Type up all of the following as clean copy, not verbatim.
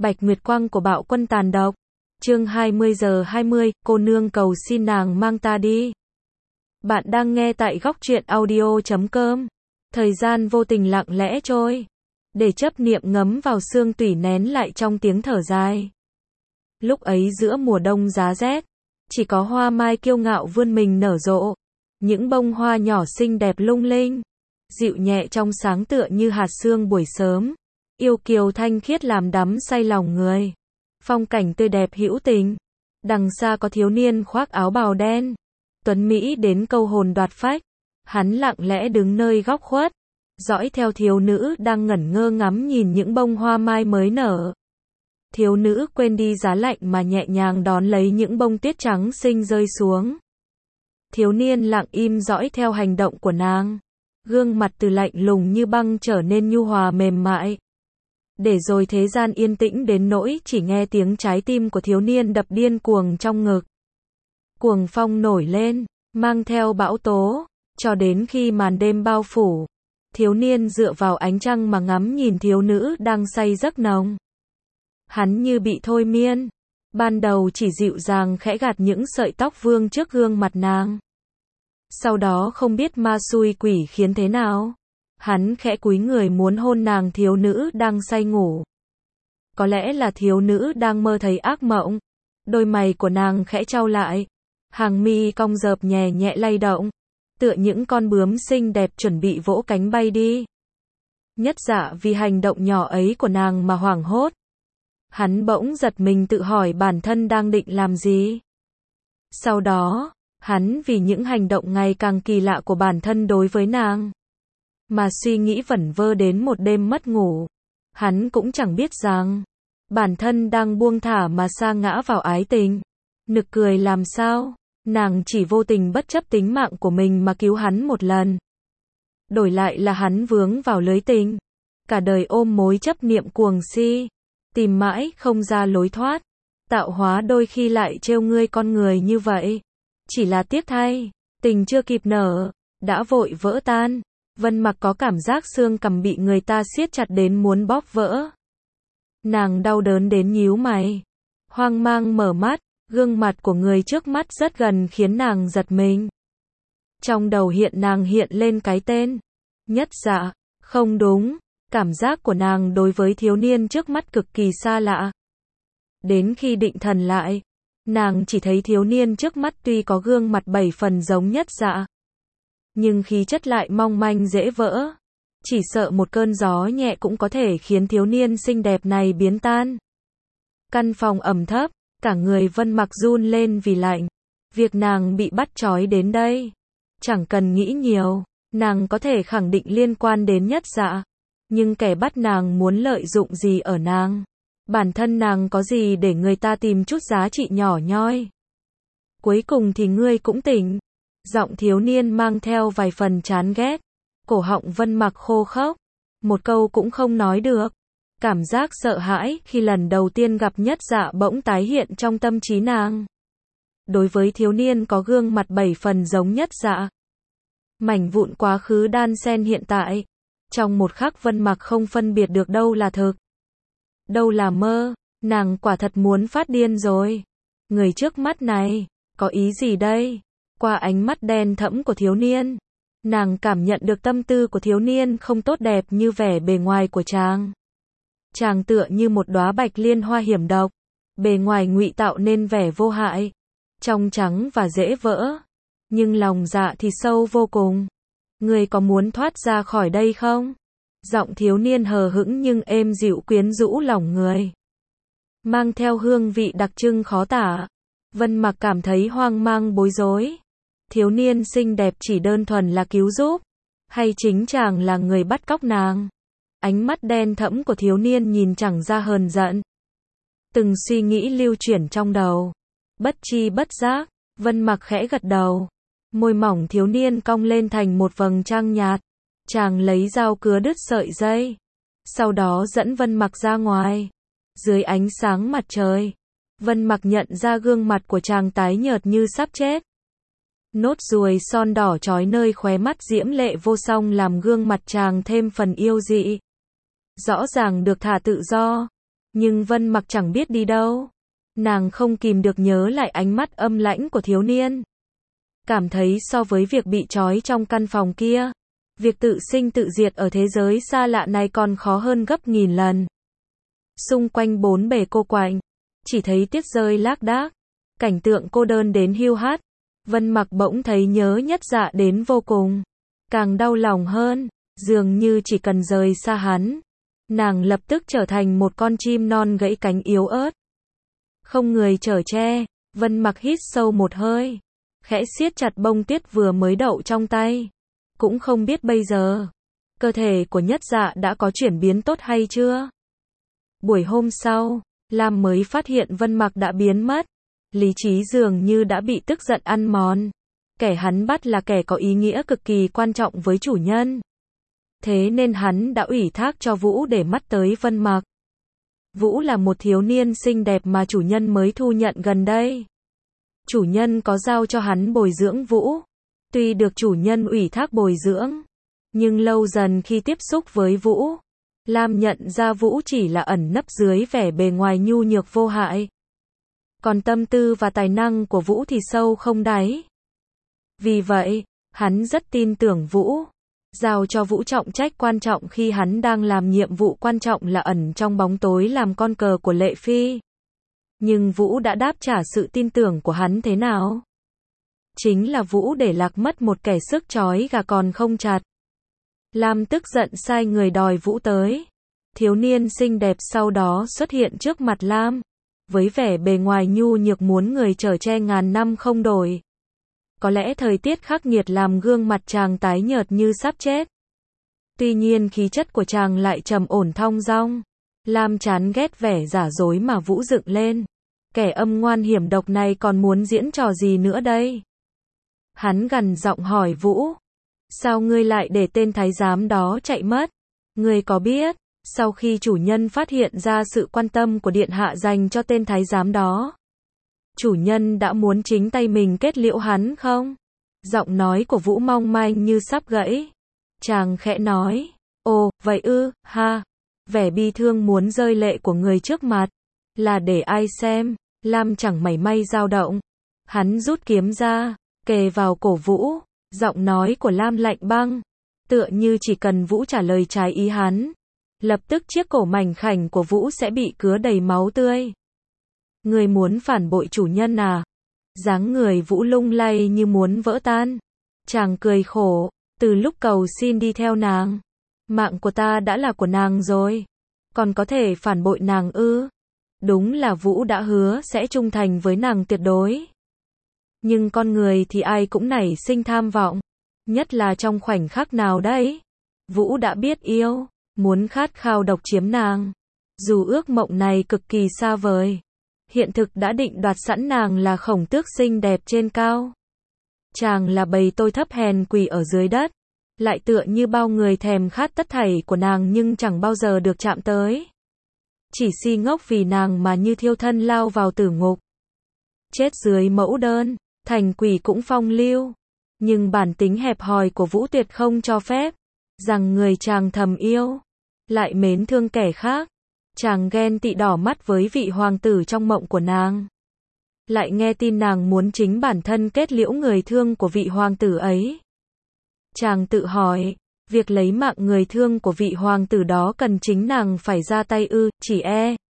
Bạch Nguyệt Quang của Bạo Quân tàn độc. Chương 20:20, cô nương cầu xin nàng mang ta đi. Bạn đang nghe tại góc truyện audio.com. Thời gian vô tình lặng lẽ trôi, để chấp niệm ngấm vào xương tủy nén lại trong tiếng thở dài. Lúc ấy giữa mùa đông giá rét, chỉ có hoa mai kiêu ngạo vươn mình nở rộ, những bông hoa nhỏ xinh đẹp lung linh, dịu nhẹ trong sáng tựa như hạt sương buổi sớm, yêu kiều thanh khiết làm đắm say lòng người. Phong cảnh tươi đẹp hữu tình, đằng xa có thiếu niên khoác áo bào đen, tuấn mỹ đến câu hồn đoạt phách. Hắn lặng lẽ đứng nơi góc khuất, dõi theo thiếu nữ đang ngẩn ngơ ngắm nhìn những bông hoa mai mới nở. Thiếu nữ quên đi giá lạnh mà nhẹ nhàng đón lấy những bông tuyết trắng xinh rơi xuống. Thiếu niên lặng im dõi theo hành động của nàng, gương mặt từ lạnh lùng như băng trở nên nhu hòa mềm mại. Để rồi thế gian yên tĩnh đến nỗi chỉ nghe tiếng trái tim của thiếu niên đập điên cuồng trong ngực. Cuồng phong nổi lên, mang theo bão tố, cho đến khi màn đêm bao phủ. Thiếu niên dựa vào ánh trăng mà ngắm nhìn thiếu nữ đang say giấc nồng. Hắn như bị thôi miên, ban đầu chỉ dịu dàng khẽ gạt những sợi tóc vương trước gương mặt nàng. Sau đó không biết ma xui quỷ khiến thế nào, hắn khẽ cúi người muốn hôn nàng. Thiếu nữ đang say ngủ. Có lẽ là thiếu nữ đang mơ thấy ác mộng. Đôi mày của nàng khẽ chau lại, hàng mi cong rợp nhẹ nhẹ lay động, tựa những con bướm xinh đẹp chuẩn bị vỗ cánh bay đi. Nhất Dạ vì hành động nhỏ ấy của nàng mà hoảng hốt. Hắn bỗng giật mình tự hỏi bản thân đang định làm gì. Sau đó, hắn vì những hành động ngày càng kỳ lạ của bản thân đối với nàng mà suy nghĩ vẩn vơ đến một đêm mất ngủ. Hắn cũng chẳng biết rằng bản thân đang buông thả mà sa ngã vào ái tình. Nực cười làm sao, nàng chỉ vô tình bất chấp tính mạng của mình mà cứu hắn một lần. Đổi lại là hắn vướng vào lưới tình, cả đời ôm mối chấp niệm cuồng si, tìm mãi không ra lối thoát. Tạo hóa đôi khi lại trêu ngươi con người như vậy. Chỉ là tiếc thay, tình chưa kịp nở, đã vội vỡ tan. Vân Mặc có cảm giác xương cằm bị người ta siết chặt đến muốn bóp vỡ. Nàng đau đớn đến nhíu mày, hoang mang mở mắt, gương mặt của người trước mắt rất gần khiến nàng giật mình. Trong đầu nàng hiện lên cái tên Nhất Dạ. Không đúng, cảm giác của nàng đối với thiếu niên trước mắt cực kỳ xa lạ. Đến khi định thần lại, nàng chỉ thấy thiếu niên trước mắt tuy có gương mặt 7 phần giống Nhất Dạ, nhưng khí chất lại mong manh dễ vỡ. Chỉ sợ một cơn gió nhẹ cũng có thể khiến thiếu niên xinh đẹp này biến tan. Căn phòng ẩm thấp, cả người Vân Mặc run lên vì lạnh. Việc nàng bị bắt trói đến đây, chẳng cần nghĩ nhiều, nàng có thể khẳng định liên quan đến Nhất Dạ. Nhưng kẻ bắt nàng muốn lợi dụng gì ở nàng? Bản thân nàng có gì để người ta tìm chút giá trị nhỏ nhoi? Cuối cùng thì ngươi cũng tỉnh. Giọng thiếu niên mang theo vài phần chán ghét. Cổ họng Vân Mặc khô khốc, một câu cũng không nói được. Cảm giác sợ hãi khi lần đầu tiên gặp Nhất Dạ bỗng tái hiện trong tâm trí nàng. Đối với thiếu niên có gương mặt 7 phần giống Nhất Dạ, mảnh vụn quá khứ đan xen hiện tại, trong một khắc Vân Mặc không phân biệt được đâu là thực, đâu là mơ. Nàng quả thật muốn phát điên rồi. Người trước mắt này, có ý gì đây? Qua ánh mắt đen thẫm của thiếu niên, nàng cảm nhận được tâm tư của thiếu niên không tốt đẹp như vẻ bề ngoài của chàng. Chàng tựa như một đóa bạch liên hoa hiểm độc, bề ngoài ngụy tạo nên vẻ vô hại, trong trắng và dễ vỡ, nhưng lòng dạ thì sâu vô cùng. Ngươi có muốn thoát ra khỏi đây không? Giọng thiếu niên hờ hững nhưng êm dịu quyến rũ lòng người, mang theo hương vị đặc trưng khó tả. Vân Mặc cảm thấy hoang mang bối rối. Thiếu niên xinh đẹp chỉ đơn thuần là cứu giúp, hay chính chàng là người bắt cóc nàng? Ánh mắt đen thẫm của thiếu niên nhìn chẳng ra hờn giận. Từng suy nghĩ lưu chuyển trong đầu, bất chi bất giác, Vân Mặc khẽ gật đầu. Môi mỏng thiếu niên cong lên thành một vầng trăng nhạt. Chàng lấy dao cứa đứt sợi dây, sau đó dẫn Vân Mặc ra ngoài. Dưới ánh sáng mặt trời, Vân Mặc nhận ra gương mặt của chàng tái nhợt như sắp chết. Nốt ruồi son đỏ chói nơi khóe mắt diễm lệ vô song làm gương mặt chàng thêm phần yêu dị. Rõ ràng được thả tự do, Nhưng Vân Mặc chẳng biết đi đâu. Nàng không kìm được nhớ lại ánh mắt âm lãnh của thiếu niên. Cảm thấy so với việc bị trói trong căn phòng kia, việc tự sinh tự diệt ở thế giới xa lạ này còn khó hơn gấp nghìn lần. Xung quanh bốn bề cô quạnh, chỉ thấy tuyết rơi lác đác, cảnh tượng cô đơn đến hiu hắt. Vân Mặc bỗng thấy nhớ Nhất Dạ đến vô cùng, càng đau lòng hơn, dường như chỉ cần rời xa hắn, nàng lập tức trở thành một con chim non gãy cánh yếu ớt. Không người chở che, Vân Mặc hít sâu một hơi, khẽ siết chặt bông tuyết vừa mới đậu trong tay. Cũng không biết bây giờ, cơ thể của Nhất Dạ đã có chuyển biến tốt hay chưa. Buổi hôm sau, Lam mới phát hiện Vân Mặc đã biến mất. Lý trí dường như đã bị tức giận ăn mòn. Kẻ hắn bắt là kẻ có ý nghĩa cực kỳ quan trọng với chủ nhân. Thế nên hắn đã ủy thác cho Vũ để mắt tới Vân Mặc. Vũ là một thiếu niên xinh đẹp mà chủ nhân mới thu nhận gần đây. Chủ nhân có giao cho hắn bồi dưỡng Vũ. Tuy được chủ nhân ủy thác bồi dưỡng, nhưng lâu dần khi tiếp xúc với Vũ, Lam nhận ra Vũ chỉ là ẩn nấp dưới vẻ bề ngoài nhu nhược vô hại. Còn tâm tư và tài năng của Vũ thì sâu không đáy. Vì vậy, hắn rất tin tưởng Vũ, giao cho Vũ trọng trách quan trọng khi hắn đang làm nhiệm vụ quan trọng là ẩn trong bóng tối làm con cờ của Lệ Phi. Nhưng Vũ đã đáp trả sự tin tưởng của hắn thế nào? Chính là Vũ để lạc mất một kẻ sức trói gà còn không chặt. Lam tức giận sai người đòi Vũ tới. Thiếu niên xinh đẹp sau đó xuất hiện trước mặt Lam, với vẻ bề ngoài nhu nhược muốn người chở che ngàn năm không đổi. Có lẽ thời tiết khắc nghiệt làm gương mặt chàng tái nhợt như sắp chết. Tuy nhiên khí chất của chàng lại trầm ổn thong dong. Lam chán ghét vẻ giả dối mà Vũ dựng lên. Kẻ âm ngoan hiểm độc này còn muốn diễn trò gì nữa đây? Hắn gằn giọng hỏi Vũ. Sao ngươi lại để tên thái giám đó chạy mất? Ngươi có biết, sau khi chủ nhân phát hiện ra sự quan tâm của điện hạ dành cho tên thái giám đó, chủ nhân đã muốn chính tay mình kết liễu hắn không? Giọng nói của Vũ mong manh như sắp gãy. Chàng khẽ nói. Ồ, vậy ư, ha. Vẻ bi thương muốn rơi lệ của người trước mặt. Là để ai xem? Lam chẳng mảy may dao động. Hắn rút kiếm ra, kề vào cổ Vũ. Giọng nói của Lam lạnh băng, tựa như chỉ cần Vũ trả lời trái ý hắn, lập tức chiếc cổ mảnh khảnh của Vũ sẽ bị cứa đầy máu tươi. Người muốn phản bội chủ nhân à? Dáng người Vũ lung lay như muốn vỡ tan. Chàng cười khổ, từ lúc cầu xin đi theo nàng, mạng của ta đã là của nàng rồi, còn có thể phản bội nàng ư? Đúng là Vũ đã hứa sẽ trung thành với nàng tuyệt đối. Nhưng con người thì ai cũng nảy sinh tham vọng, nhất là trong khoảnh khắc nào đấy, Vũ đã biết yêu, muốn khát khao độc chiếm nàng. Dù ước mộng này cực kỳ xa vời, hiện thực đã định đoạt sẵn nàng là khổng tước xinh đẹp trên cao. Chàng là bầy tôi thấp hèn quỳ ở dưới đất, lại tựa như bao người thèm khát tất thảy của nàng nhưng chẳng bao giờ được chạm tới. Chỉ si ngốc vì nàng mà như thiêu thân lao vào tử ngục. Chết dưới mẫu đơn, thành quỷ cũng phong lưu. Nhưng bản tính hẹp hòi của Vũ tuyệt không cho phép, rằng người chàng thầm yêu, lại mến thương kẻ khác. Chàng ghen tị đỏ mắt với vị hoàng tử trong mộng của nàng. Lại nghe tin nàng muốn chính bản thân kết liễu người thương của vị hoàng tử ấy. Chàng tự hỏi, việc lấy mạng người thương của vị hoàng tử đó cần chính nàng phải ra tay ư? Chỉ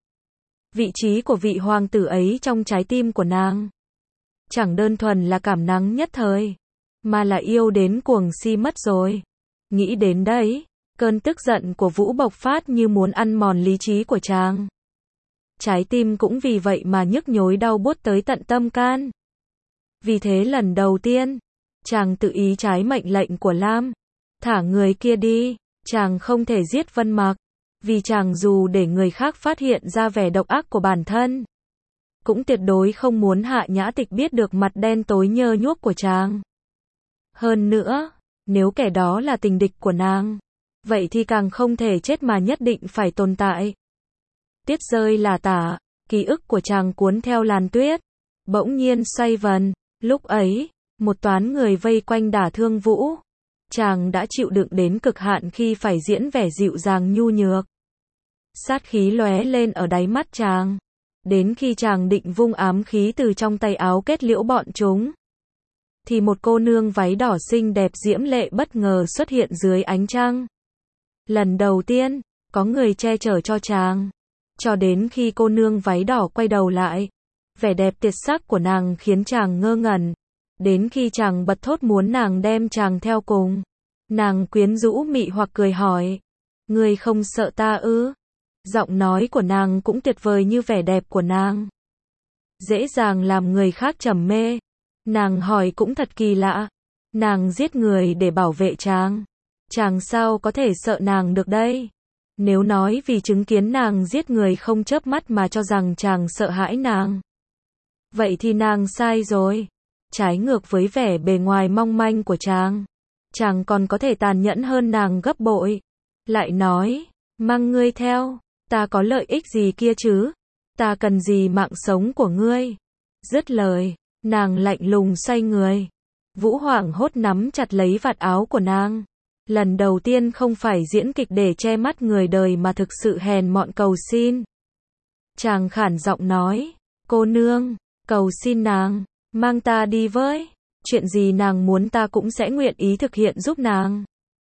vị trí của vị hoàng tử ấy trong trái tim của nàng chẳng đơn thuần là cảm nắng nhất thời, mà là yêu đến cuồng si mất rồi. Nghĩ đến đấy, cơn tức giận của Vũ bộc phát như muốn ăn mòn lý trí của chàng. Trái tim cũng vì vậy mà nhức nhối đau buốt tới tận tâm can. Vì thế lần đầu tiên, chàng tự ý trái mệnh lệnh của Lam. Thả người kia đi, chàng không thể giết Vân Mặc, vì chàng dù để người khác phát hiện ra vẻ độc ác của bản thân, cũng tuyệt đối không muốn Hạ Nhã Tịch biết được mặt đen tối nhơ nhuốc của chàng. Hơn nữa, nếu kẻ đó là tình địch của nàng, vậy thì càng không thể chết mà nhất định phải tồn tại. Tuyết rơi lả tả, ký ức của chàng cuốn theo làn tuyết, bỗng nhiên xoay vần. Lúc ấy, một toán người vây quanh đả thương Vũ. Chàng đã chịu đựng đến cực hạn khi phải diễn vẻ dịu dàng nhu nhược. Sát khí lóe lên ở đáy mắt chàng. Đến khi chàng định vung ám khí từ trong tay áo kết liễu bọn chúng, thì một cô nương váy đỏ xinh đẹp diễm lệ bất ngờ xuất hiện dưới ánh trăng. Lần đầu tiên, có người che chở cho chàng. Cho đến khi cô nương váy đỏ quay đầu lại, vẻ đẹp tuyệt sắc của nàng khiến chàng ngơ ngẩn. Đến khi chàng bật thốt muốn nàng đem chàng theo cùng, nàng quyến rũ mị hoặc cười hỏi, ngươi không sợ ta ư? Giọng nói của nàng cũng tuyệt vời như vẻ đẹp của nàng, dễ dàng làm người khác trầm mê. Nàng hỏi cũng thật kỳ lạ, nàng giết người để bảo vệ chàng, chàng sao có thể sợ nàng được đây? Nếu nói vì chứng kiến nàng giết người không chớp mắt mà cho rằng chàng sợ hãi nàng, vậy thì nàng sai rồi. Trái ngược với vẻ bề ngoài mong manh của chàng còn có thể tàn nhẫn hơn nàng gấp bội. Lại nói, mang ngươi theo, ta có lợi ích gì kia chứ? Ta cần gì mạng sống của ngươi? Dứt lời, nàng lạnh lùng xoay người. Vũ hoảng hốt nắm chặt lấy vạt áo của nàng. Lần đầu tiên không phải diễn kịch để che mắt người đời mà thực sự hèn mọn cầu xin. Chàng khản giọng nói, cô nương, cầu xin nàng, mang ta đi với. Chuyện gì nàng muốn ta cũng sẽ nguyện ý thực hiện giúp nàng.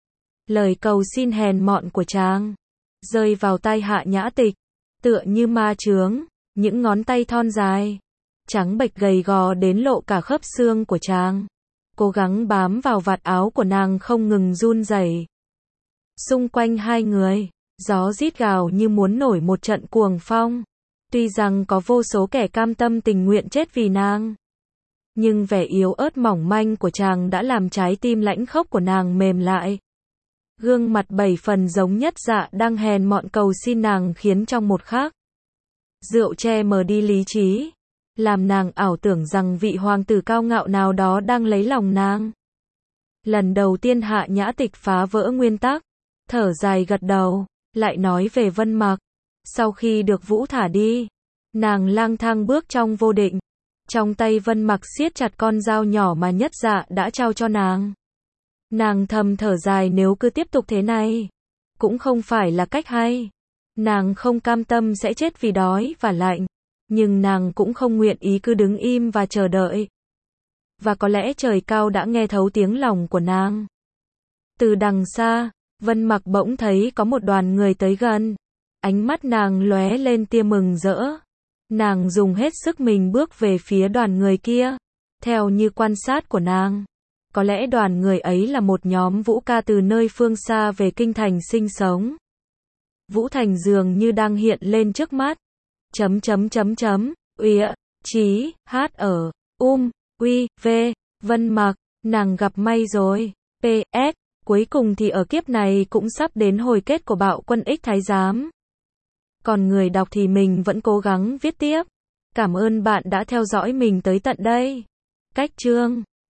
Lời cầu xin hèn mọn của chàng rơi vào tai Hạ Nhã Tịch, tựa như ma chướng, những ngón tay thon dài, trắng bệch gầy gò đến lộ cả khớp xương của chàng, cố gắng bám vào vạt áo của nàng không ngừng run rẩy. Xung quanh hai người, gió rít gào như muốn nổi một trận cuồng phong. Tuy rằng có vô số kẻ cam tâm tình nguyện chết vì nàng, nhưng vẻ yếu ớt mỏng manh của chàng đã làm trái tim lãnh khốc của nàng mềm lại. Gương mặt 7 phần giống Nhất Dạ đang hèn mọn cầu xin nàng khiến trong một khắc, rượu che mờ đi lý trí, làm nàng ảo tưởng rằng vị hoàng tử cao ngạo nào đó đang lấy lòng nàng. Lần đầu tiên Hạ Nhã Tịch phá vỡ nguyên tắc, thở dài gật đầu, lại nói về Vân Mặc. Sau khi được Vũ thả đi, nàng lang thang bước trong vô định. Trong tay Vân Mặc siết chặt con dao nhỏ mà Nhất Dạ đã trao cho nàng. Nàng thầm thở dài, nếu cứ tiếp tục thế này, cũng không phải là cách hay. Nàng không cam tâm sẽ chết vì đói và lạnh, nhưng nàng cũng không nguyện ý cứ đứng im và chờ đợi. Và có lẽ trời cao đã nghe thấu tiếng lòng của nàng. Từ đằng xa, Vân Mặc bỗng thấy có một đoàn người tới gần. Ánh mắt nàng lóe lên tia mừng rỡ. Nàng dùng hết sức mình bước về phía đoàn người kia. Theo như quan sát của nàng, có lẽ đoàn người ấy là một nhóm vũ ca từ nơi phương xa về kinh thành sinh sống. Vũ Thành dường như đang hiện lên trước mắt. Uy, Chí, Hát ở, Uy, V, Vân Mặc, nàng gặp may rồi. PS, cuối cùng thì ở kiếp này cũng sắp đến hồi kết của Bạo Quân X Thái Giám. Còn người đọc thì mình vẫn cố gắng viết tiếp. Cảm ơn bạn đã theo dõi mình tới tận đây. Cách chương